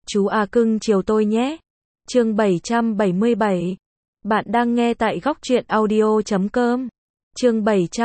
Chú A cưng chiều tôi nhé. Chương 777. Bạn đang nghe tại góc truyện audio.com. Chương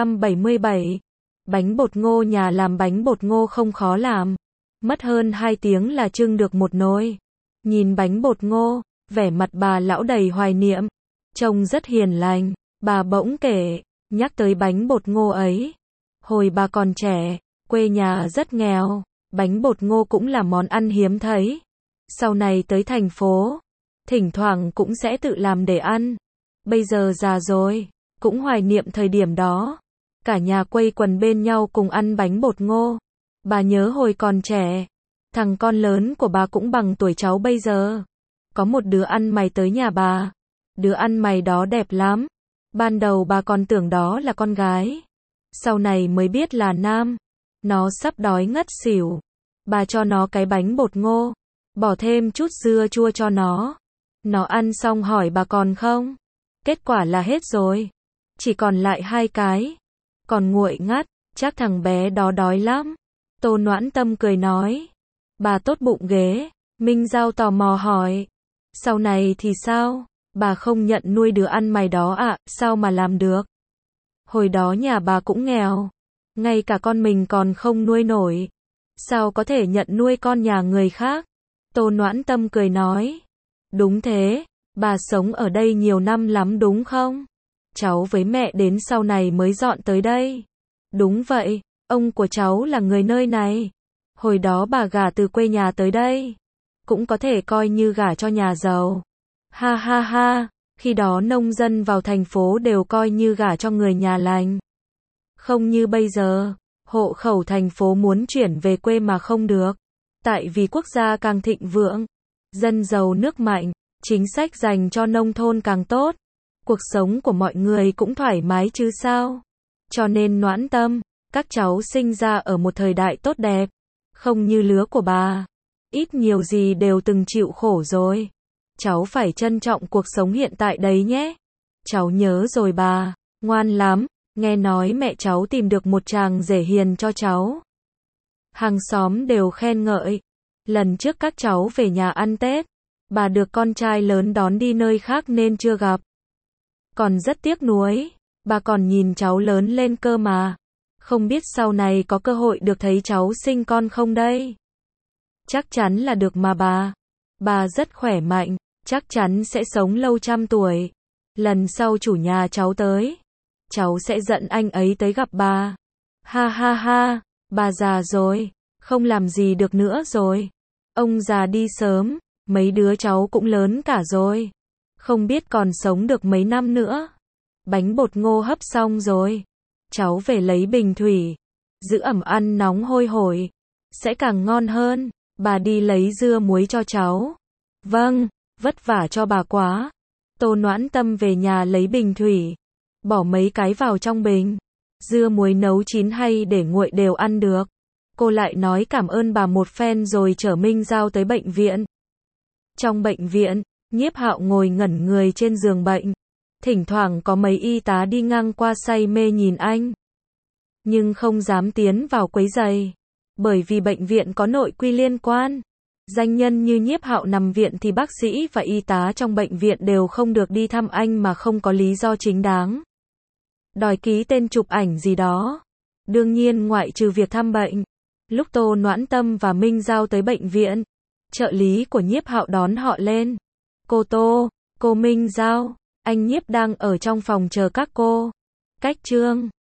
777. Bánh bột ngô. Nhà làm bánh bột ngô không khó làm. Mất hơn 2 tiếng là trưng được một nồi. Nhìn bánh bột ngô, vẻ mặt bà lão đầy hoài niệm. Trông rất hiền lành. Bà bỗng kể, nhắc tới bánh bột ngô ấy. Hồi bà còn trẻ, quê nhà rất nghèo. Bánh bột ngô cũng là món ăn hiếm thấy. Sau này tới thành phố, thỉnh thoảng cũng sẽ tự làm để ăn. Bây giờ già rồi, cũng hoài niệm thời điểm đó. Cả nhà quây quần bên nhau cùng ăn bánh bột ngô. Bà nhớ hồi còn trẻ, thằng con lớn của bà cũng bằng tuổi cháu bây giờ. Có một đứa ăn mày tới nhà bà. Đứa ăn mày đó đẹp lắm. Ban đầu bà còn tưởng đó là con gái. Sau này mới biết là nam. Nó sắp đói ngất xỉu. Bà cho nó cái bánh bột ngô, bỏ thêm chút dưa chua cho nó. Nó ăn xong hỏi bà còn không? Kết quả là hết rồi. Chỉ còn lại 2 cái. Còn nguội ngắt, chắc thằng bé đó đói lắm. Tô Noãn Tâm cười nói. Bà tốt bụng ghê. Minh Giao tò mò hỏi. Sau này thì sao? Bà không nhận nuôi đứa ăn mày đó ạ, sao mà làm được? Hồi đó nhà bà cũng nghèo. Ngay cả con mình còn không nuôi nổi. Sao có thể nhận nuôi con nhà người khác? Tô Noãn Tâm cười nói. Đúng thế, bà sống ở đây nhiều năm lắm đúng không? Cháu với mẹ đến sau này mới dọn tới đây. Đúng vậy, ông của cháu là người nơi này. Hồi đó bà gả từ quê nhà tới đây. Cũng có thể coi như gả cho nhà giàu. Ha ha ha, khi đó nông dân vào thành phố đều coi như gả cho người nhà lành. Không như bây giờ. Hộ khẩu thành phố muốn chuyển về quê mà không được. Tại vì quốc gia càng thịnh vượng, dân giàu nước mạnh, chính sách dành cho nông thôn càng tốt. Cuộc sống của mọi người cũng thoải mái chứ sao. Cho nên Noãn Tâm, các cháu sinh ra ở một thời đại tốt đẹp. Không như lứa của bà. Ít nhiều gì đều từng chịu khổ rồi. Cháu phải trân trọng cuộc sống hiện tại đấy nhé. Cháu nhớ rồi bà, ngoan lắm. Nghe nói mẹ cháu tìm được một chàng rể hiền cho cháu. Hàng xóm đều khen ngợi. Lần trước các cháu về nhà ăn Tết, bà được con trai lớn đón đi nơi khác nên chưa gặp. Còn rất tiếc nuối, bà còn nhìn cháu lớn lên cơ mà. Không biết sau này có cơ hội được thấy cháu sinh con không đây? Chắc chắn là được mà bà. Bà rất khỏe mạnh, chắc chắn sẽ sống lâu trăm tuổi. Lần sau chủ nhà cháu tới, cháu sẽ dẫn anh ấy tới gặp bà. Ha ha ha, bà già rồi, không làm gì được nữa rồi. Ông già đi sớm, mấy đứa cháu cũng lớn cả rồi. Không biết còn sống được mấy năm nữa. Bánh bột ngô hấp xong rồi. Cháu về lấy bình thủy. Giữ ẩm ăn nóng hôi hổi. Sẽ càng ngon hơn. Bà đi lấy dưa muối cho cháu. Vâng, vất vả cho bà quá. Tô Noãn Tâm về nhà lấy bình thủy. Bỏ mấy cái vào trong bình. Dưa muối nấu chín hay để nguội đều ăn được. Cô lại nói cảm ơn bà một phen rồi chở Minh Giao tới bệnh viện. Trong bệnh viện, Nhiếp Hạo ngồi ngẩn người trên giường bệnh. Thỉnh thoảng có mấy y tá đi ngang qua say mê nhìn anh. Nhưng không dám tiến vào quấy rầy. Bởi vì bệnh viện có nội quy liên quan. Danh nhân như Nhiếp Hạo nằm viện thì bác sĩ và y tá trong bệnh viện đều không được đi thăm anh mà không có lý do chính đáng. Đòi ký tên chụp ảnh gì đó. Đương nhiên ngoại trừ việc thăm bệnh. Lúc Tô Noãn Tâm và Minh Giao tới bệnh viện, trợ lý của Nhiếp Hạo đón họ lên. Cô Tô, cô Minh Giao, anh Nhiếp đang ở trong phòng chờ các cô. Cách Trương,